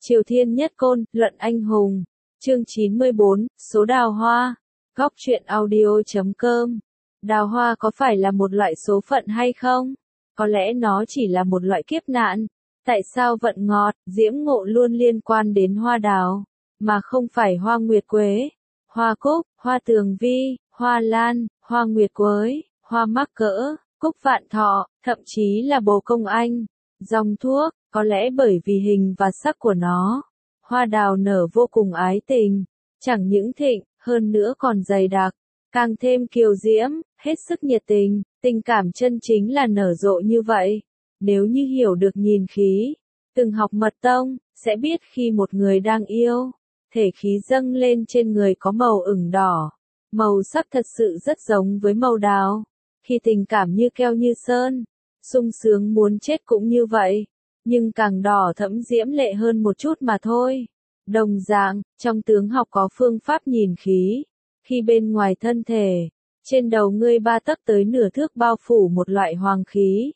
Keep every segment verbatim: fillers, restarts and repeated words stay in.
Triều Thiên Nhất Côn, Luận Anh Hùng. Chương chín mươi bốn, Số đào hoa. Góc truyện audio.com. Đào hoa có phải là một loại số phận hay không? Có lẽ nó chỉ là một loại kiếp nạn. Tại sao vận ngọt, diễm ngộ luôn liên quan đến hoa đào, mà không phải hoa nguyệt quế, hoa cúc, hoa tường vi, hoa lan, hoa nguyệt quế, hoa mắc cỡ, cúc vạn thọ, thậm chí là bồ công anh, dòng thuốc? Có lẽ bởi vì hình và sắc của nó, hoa đào nở vô cùng ái tình, chẳng những thịnh, hơn nữa còn dày đặc, càng thêm kiều diễm, hết sức nhiệt tình, tình cảm chân chính là nở rộ như vậy. Nếu như hiểu được nhìn khí, từng học mật tông, sẽ biết khi một người đang yêu, thể khí dâng lên trên người có màu ửng đỏ, màu sắc thật sự rất giống với màu đào, khi tình cảm như keo như sơn, sung sướng muốn chết cũng như vậy. Nhưng càng đỏ thẫm diễm lệ hơn một chút mà thôi. Đồng dạng, trong tướng học có phương pháp nhìn khí. Khi bên ngoài thân thể, trên đầu ngươi ba tấc tới nửa thước bao phủ một loại hoàng khí.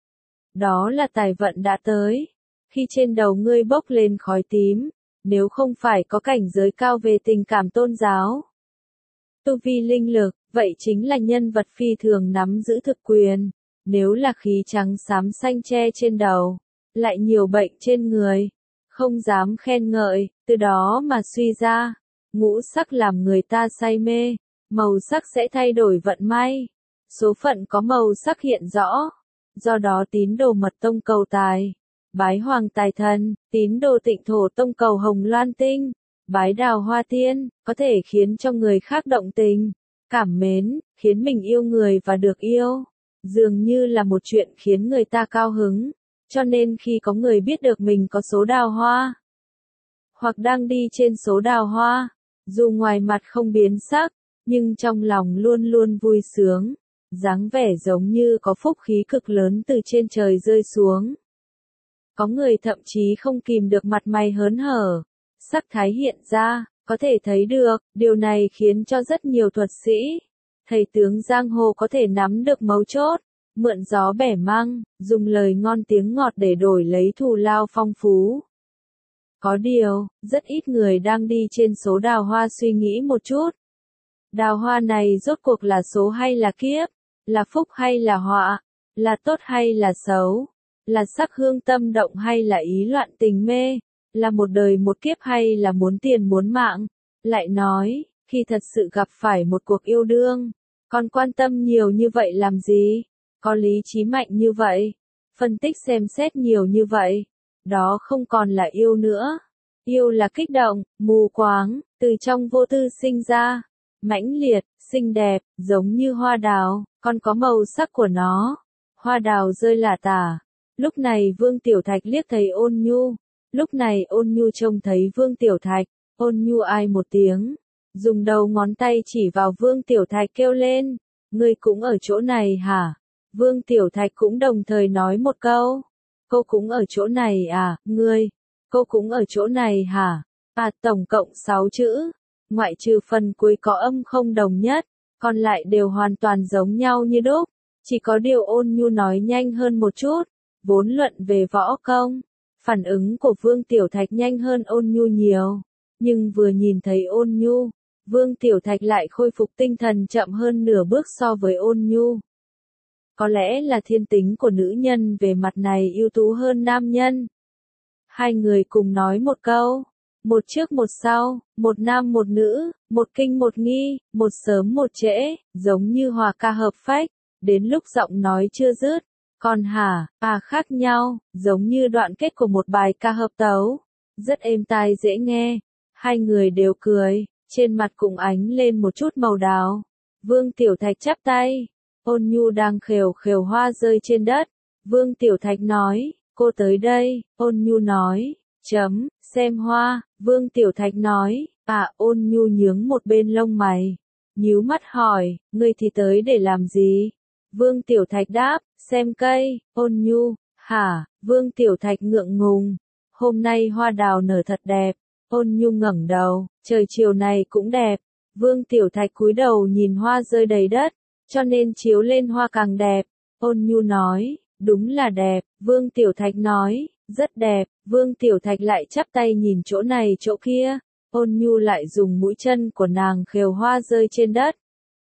Đó là tài vận đã tới. Khi trên đầu ngươi bốc lên khói tím, nếu không phải có cảnh giới cao về tình cảm tôn giáo, tu vi linh lực, vậy chính là nhân vật phi thường nắm giữ thực quyền. Nếu là khí trắng xám xanh che trên đầu, lại nhiều bệnh trên người, không dám khen ngợi, từ đó mà suy ra, ngũ sắc làm người ta say mê, màu sắc sẽ thay đổi vận may, số phận có màu sắc hiện rõ, do đó tín đồ mật tông cầu tài, bái hoàng tài thần, tín đồ tịnh thổ tông cầu hồng loan tinh, bái đào hoa tiên, có thể khiến cho người khác động tình, cảm mến, khiến mình yêu người và được yêu, dường như là một chuyện khiến người ta cao hứng. Cho nên khi có người biết được mình có số đào hoa, hoặc đang đi trên số đào hoa, dù ngoài mặt không biến sắc, nhưng trong lòng luôn luôn vui sướng, dáng vẻ giống như có phúc khí cực lớn từ trên trời rơi xuống. Có người thậm chí không kìm được mặt mày hớn hở, sắc thái hiện ra, có thể thấy được, điều này khiến cho rất nhiều thuật sĩ, thầy tướng giang hồ có thể nắm được mấu chốt. Mượn gió bẻ măng, dùng lời ngon tiếng ngọt để đổi lấy thù lao phong phú. Có điều, rất ít người đang đi trên số đào hoa suy nghĩ một chút. Đào hoa này rốt cuộc là số hay là kiếp? Là phúc hay là họa? Là tốt hay là xấu? Là sắc hương tâm động hay là ý loạn tình mê? Là một đời một kiếp hay là muốn tiền muốn mạng? Lại nói, khi thật sự gặp phải một cuộc yêu đương, còn quan tâm nhiều như vậy làm gì? Có lý trí mạnh như vậy, phân tích xem xét nhiều như vậy, đó không còn là yêu nữa. Yêu là kích động, mù quáng, từ trong vô tư sinh ra, mãnh liệt, xinh đẹp, giống như hoa đào, còn có màu sắc của nó. Hoa đào rơi lả tả. Lúc này Vương Tiểu Thạch liếc thấy Ôn Nhu, lúc này Ôn Nhu trông thấy Vương Tiểu Thạch, Ôn Nhu ai một tiếng, dùng đầu ngón tay chỉ vào Vương Tiểu Thạch kêu lên, ngươi cũng ở chỗ này hả? Vương Tiểu Thạch cũng đồng thời nói một câu. Cô cũng ở chỗ này à, ngươi? Cô cũng ở chỗ này hả? À, tổng cộng sáu chữ. Ngoại trừ phần cuối có âm không đồng nhất, còn lại đều hoàn toàn giống nhau như đúc. Chỉ có điều Ôn Nhu nói nhanh hơn một chút. Vốn luận về võ công, phản ứng của Vương Tiểu Thạch nhanh hơn Ôn Nhu nhiều. Nhưng vừa nhìn thấy Ôn Nhu, Vương Tiểu Thạch lại khôi phục tinh thần chậm hơn nửa bước so với Ôn Nhu. Có lẽ là thiên tính của nữ nhân về mặt này ưu tú hơn nam nhân. Hai người cùng nói một câu, một trước một sau, một nam một nữ, một kinh một nghi, một sớm một trễ, giống như hòa ca hợp phách, đến lúc giọng nói chưa dứt, còn hả, à khác nhau, giống như đoạn kết của một bài ca hợp tấu, rất êm tai dễ nghe. Hai người đều cười, trên mặt cũng ánh lên một chút màu đào. Vương Tiểu Thạch chắp tay. Ôn Nhu đang khều khều hoa rơi trên đất. Vương Tiểu Thạch nói, cô tới đây. Ôn Nhu nói, chấm, xem hoa. Vương Tiểu Thạch nói, à, Ôn Nhu nhướng một bên lông mày, nhíu mắt hỏi, ngươi thì tới để làm gì? Vương Tiểu Thạch đáp, xem cây. Ôn Nhu, hả? Vương Tiểu Thạch ngượng ngùng, hôm nay hoa đào nở thật đẹp. Ôn Nhu ngẩng đầu, trời chiều này cũng đẹp. Vương Tiểu Thạch cúi đầu nhìn hoa rơi đầy đất, cho nên chiếu lên hoa càng đẹp. Ôn Nhu nói, đúng là đẹp. Vương Tiểu Thạch nói, Rất đẹp, Vương Tiểu Thạch lại chắp tay nhìn chỗ này chỗ kia, Ôn Nhu lại dùng mũi chân của nàng khều hoa rơi trên đất.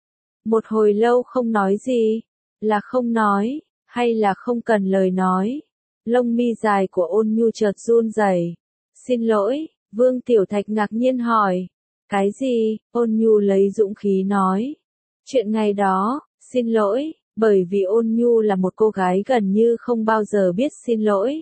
Một hồi lâu không nói gì, là không nói, hay là không cần lời nói. Lông mi dài của Ôn Nhu chợt run rẩy. Xin lỗi, Vương Tiểu Thạch ngạc nhiên hỏi. Cái gì? Ôn Nhu lấy dũng khí nói. Chuyện ngày đó, xin lỗi, bởi vì Ôn Nhu là một cô gái gần như không bao giờ biết xin lỗi.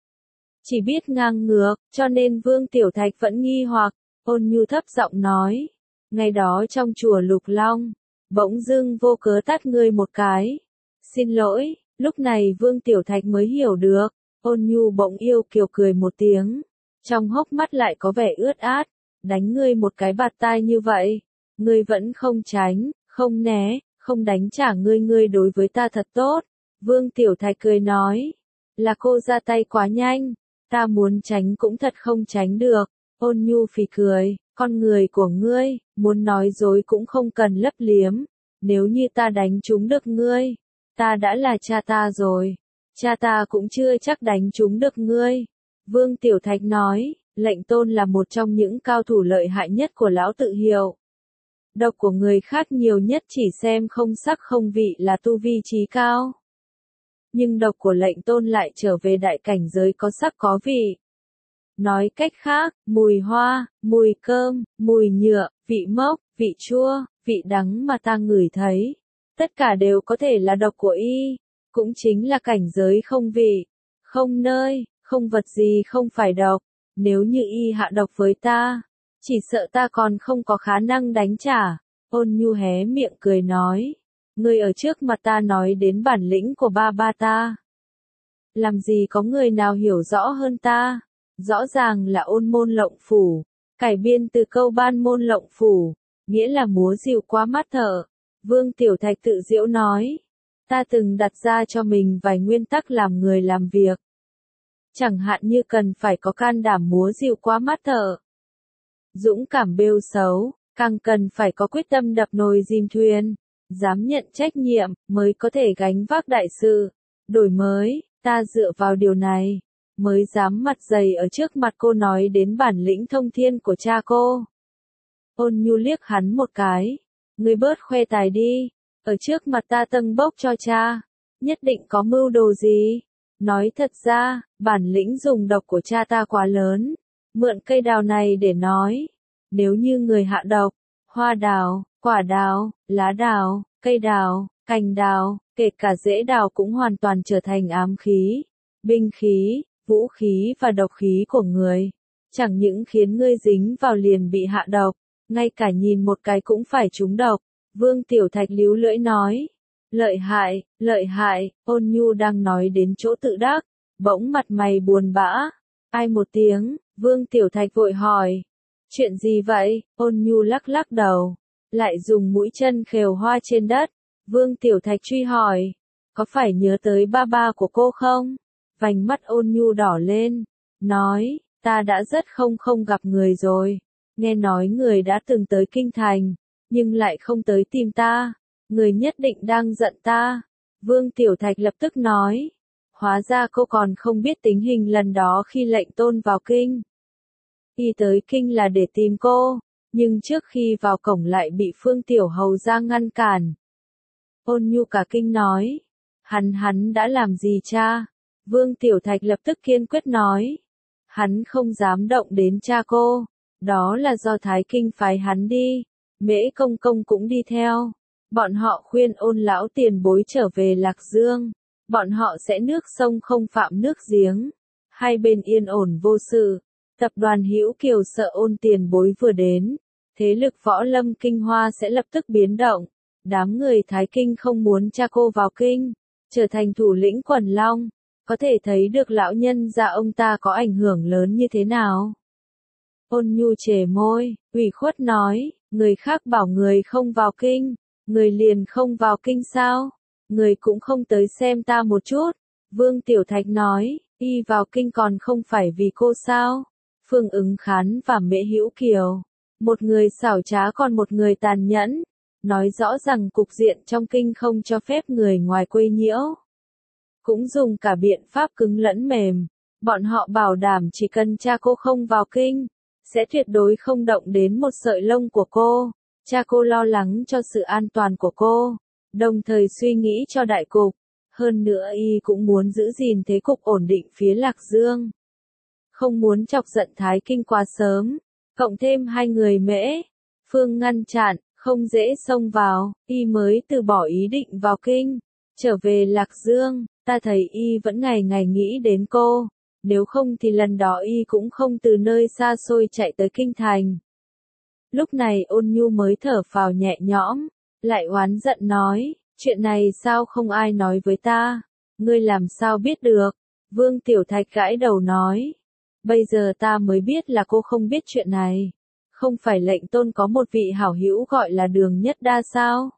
Chỉ biết ngang ngược, cho nên Vương Tiểu Thạch vẫn nghi hoặc. Ôn Nhu thấp giọng nói. Ngày đó trong chùa Lục Long, bỗng dưng vô cớ tát ngươi một cái. Xin lỗi, lúc này Vương Tiểu Thạch mới hiểu được. Ôn Nhu bỗng yêu kiều cười một tiếng. Trong hốc mắt lại có vẻ ướt át. Đánh ngươi một cái bạt tai như vậy. Ngươi vẫn không tránh, không né, không đánh trả ngươi ngươi đối với ta thật tốt. Vương Tiểu Thạch cười nói. Là cô ra tay quá nhanh. Ta muốn tránh cũng thật không tránh được. Ôn Nhu phì cười. Con người của ngươi, muốn nói dối cũng không cần lấp liếm. Nếu như ta đánh trúng được ngươi, ta đã là cha ta rồi. Cha ta cũng chưa chắc đánh trúng được ngươi. Vương Tiểu Thạch nói, Lệnh Tôn là một trong những cao thủ lợi hại nhất của lão tự hiệu. Độc của người khác nhiều nhất chỉ xem không sắc không vị là tu vi trí cao. Nhưng độc của Lệnh Tôn lại trở về đại cảnh giới có sắc có vị. Nói cách khác, mùi hoa, mùi cơm, mùi nhựa, vị mốc, vị chua, vị đắng mà ta ngửi thấy. Tất cả đều có thể là độc của y. Cũng chính là cảnh giới không vị, không nơi, không vật gì không phải độc. Nếu như y hạ độc với ta, chỉ sợ ta còn không có khả năng đánh trả. Ôn Nhu hé miệng cười nói. Ngươi ở trước mặt ta nói đến bản lĩnh của ba ba ta. Làm gì có người nào hiểu rõ hơn ta. Rõ ràng là ôn môn lộng phủ. Cải biên từ câu ban môn lộng phủ, nghĩa là múa dịu quá mắt thợ. Vương Tiểu Thạch tự giễu nói. Ta từng đặt ra cho mình vài nguyên tắc làm người làm việc. Chẳng hạn như cần phải có can đảm múa dịu quá mắt thợ. Dũng cảm bêu xấu, càng cần phải có quyết tâm đập nồi dìm thuyền. Dám nhận trách nhiệm, mới có thể gánh vác đại sự. Đổi mới, ta dựa vào điều này, mới dám mặt dày ở trước mặt cô nói đến bản lĩnh thông thiên của cha cô. Ôn Nhu liếc hắn một cái. Ngươi bớt khoe tài đi. Ở trước mặt ta tâng bốc cho cha. Nhất định có mưu đồ gì. Nói thật ra, bản lĩnh dùng độc của cha ta quá lớn. Mượn cây đào này để nói. Nếu như người hạ độc, hoa đào, quả đào, lá đào, cây đào, cành đào, kể cả rễ đào cũng hoàn toàn trở thành ám khí, binh khí, vũ khí và độc khí của người. Chẳng những khiến ngươi dính vào liền bị hạ độc, ngay cả nhìn một cái cũng phải trúng độc. Vương Tiểu Thạch líu lưỡi nói. Lợi hại, lợi hại, Ôn Nhu đang nói đến chỗ tự đắc, bỗng mặt mày buồn bã. Ai một tiếng, Vương Tiểu Thạch vội hỏi. Chuyện gì vậy? Ôn Nhu lắc lắc đầu, lại dùng mũi chân khều hoa trên đất. Vương Tiểu Thạch truy hỏi. Có phải nhớ tới ba ba của cô không? Vành mắt Ôn Nhu đỏ lên, nói, ta đã rất không không gặp người rồi. Nghe nói người đã từng tới Kinh Thành, nhưng lại không tới tìm ta. Người nhất định đang giận ta. Vương Tiểu Thạch lập tức nói. Hóa ra cô còn không biết tình hình lần đó khi Lệnh Tôn vào kinh. Y tới kinh là để tìm cô, nhưng trước khi vào cổng lại bị Phương Tiểu Hầu ra ngăn cản. Ôn Nhu cả kinh nói. Hắn hắn đã làm gì cha? Vương Tiểu Thạch lập tức kiên quyết nói. Hắn không dám động đến cha cô. Đó là do Thái Kinh phái hắn đi. Mễ Công Công cũng đi theo. Bọn họ khuyên Ôn lão tiền bối trở về Lạc Dương. Bọn họ sẽ nước sông không phạm nước giếng. Hai bên yên ổn vô sự. Tập đoàn Hữu Kiều sợ Ôn tiền bối vừa đến. Thế lực võ lâm kinh hoa sẽ lập tức biến động. Đám người Thái Kinh không muốn cha cô vào kinh. Trở thành thủ lĩnh quần long. Có thể thấy được lão nhân gia ông ta có ảnh hưởng lớn như thế nào. Ôn Nhu chề môi, ủy khuất nói. Người khác bảo người không vào kinh. Người liền không vào kinh sao? Người cũng không tới xem ta một chút. Vương Tiểu Thạch nói. Y vào kinh còn không phải vì cô sao? Phương Ứng Khán và Mễ Hữu Kiều. Một người xảo trá còn một người tàn nhẫn. Nói rõ rằng cục diện trong kinh không cho phép người ngoài quấy nhiễu. Cũng dùng cả biện pháp cứng lẫn mềm. Bọn họ bảo đảm chỉ cần cha cô không vào kinh, sẽ tuyệt đối không động đến một sợi lông của cô. Cha cô lo lắng cho sự an toàn của cô, đồng thời suy nghĩ cho đại cục. Hơn nữa y cũng muốn giữ gìn thế cục ổn định phía Lạc Dương. Không muốn chọc giận Thái Kinh quá sớm, cộng thêm hai người Mễ, Phương ngăn chặn, không dễ xông vào, y mới từ bỏ ý định vào kinh. Trở về Lạc Dương, ta thấy y vẫn ngày ngày nghĩ đến cô, nếu không thì lần đó y cũng không từ nơi xa xôi chạy tới kinh thành. Lúc này Ôn Nhu mới thở phào nhẹ nhõm, lại oán giận nói, chuyện này sao không ai nói với ta, ngươi làm sao biết được? Vương Tiểu Thạch gãi đầu nói, bây giờ ta mới biết là cô không biết chuyện này. Không phải lệnh tôn có một vị hảo hữu gọi là Đường Nhất Đa sao?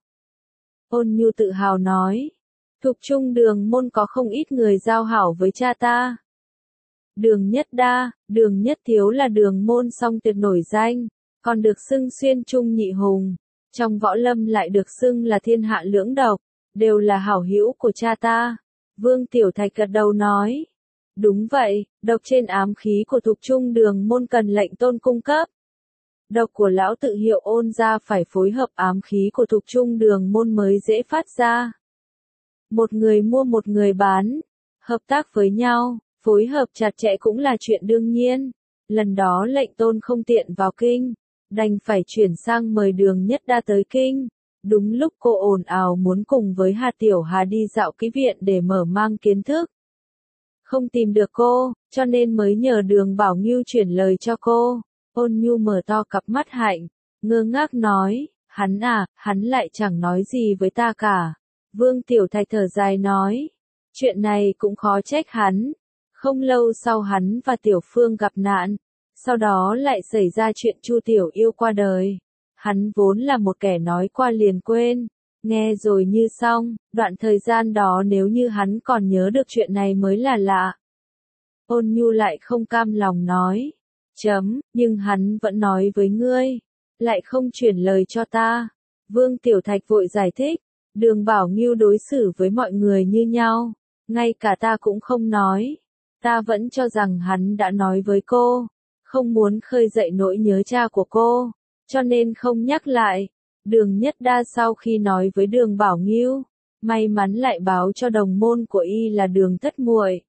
Ôn Nhu tự hào nói, thuộc trung Đường môn có không ít người giao hảo với cha ta. Đường Nhất Đa, Đường Nhất Thiếu là Đường môn song tuyệt nổi danh, còn được xưng xuyên trung nhị hùng, trong võ lâm lại được xưng là thiên hạ lưỡng độc, đều là hảo hữu của cha ta. Vương Tiểu Thạch gật đầu nói, đúng vậy, độc trên ám khí của thuộc trung Đường môn cần lệnh tôn cung cấp. Độc của lão tự hiệu Ôn gia phải phối hợp ám khí của thuộc trung Đường môn mới dễ phát ra. Một người mua một người bán, hợp tác với nhau, phối hợp chặt chẽ cũng là chuyện đương nhiên. Lần đó lệnh tôn không tiện vào kinh, đành phải chuyển sang mời Đường Nhất Đa tới kinh. Đúng lúc cô ồn ào muốn cùng với Hà Tiểu Hà đi dạo cái viện để mở mang kiến thức. Không tìm được cô, cho nên mới nhờ Đường Bảo Ngưu chuyển lời cho cô. Ôn Nhu mở to cặp mắt hạnh, ngơ ngác nói, hắn à, hắn lại chẳng nói gì với ta cả. Vương Tiểu Thạch thở dài nói, chuyện này cũng khó trách hắn. Không lâu sau hắn và Tiểu Phương gặp nạn, sau đó lại xảy ra chuyện Chu Tiểu Yêu qua đời. Hắn vốn là một kẻ nói qua liền quên, nghe rồi như xong, đoạn thời gian đó nếu như hắn còn nhớ được chuyện này mới là lạ. Ôn Nhu lại không cam lòng nói, chấm, nhưng hắn vẫn nói với ngươi, lại không chuyển lời cho ta. Vương Tiểu Thạch vội giải thích, Đường Bảo Ngưu đối xử với mọi người như nhau, ngay cả ta cũng không nói. Ta vẫn cho rằng hắn đã nói với cô, không muốn khơi dậy nỗi nhớ cha của cô, cho nên không nhắc lại. Đường Nhất Đa sau khi nói với Đường Bảo Ngưu, may mắn lại báo cho đồng môn của y là Đường Thất Muội.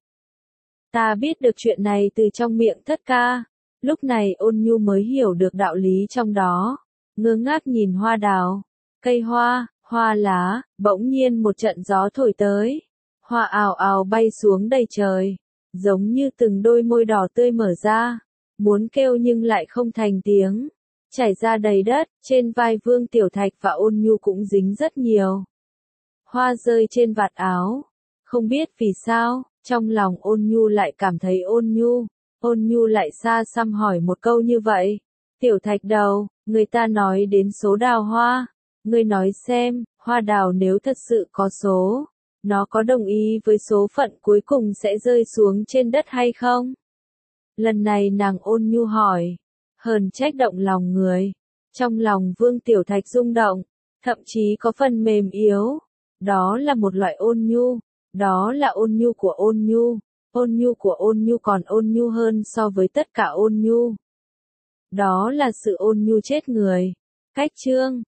Ta biết được chuyện này từ trong miệng Thất ca. Lúc này Ôn Nhu mới hiểu được đạo lý trong đó, ngơ ngác nhìn hoa đào, cây hoa, hoa lá, bỗng nhiên một trận gió thổi tới, hoa ào ào bay xuống đầy trời, giống như từng đôi môi đỏ tươi mở ra, muốn kêu nhưng lại không thành tiếng, chảy ra đầy đất, trên vai Vương Tiểu Thạch và Ôn Nhu cũng dính rất nhiều. Hoa rơi trên vạt áo, không biết vì sao, trong lòng Ôn Nhu lại cảm thấy ôn nhu. Ôn Nhu lại xa xăm hỏi một câu như vậy. Tiểu Thạch đầu, người ta nói đến số đào hoa. Ngươi nói xem, hoa đào nếu thật sự có số, nó có đồng ý với số phận cuối cùng sẽ rơi xuống trên đất hay không? Lần này nàng Ôn Nhu hỏi, hờn trách động lòng người. Trong lòng Vương Tiểu Thạch rung động, thậm chí có phần mềm yếu. Đó là một loại ôn nhu, đó là ôn nhu của Ôn Nhu. Ôn nhu của Ôn Nhu còn ôn nhu hơn so với tất cả ôn nhu. Đó là sự ôn nhu chết người. Cách chương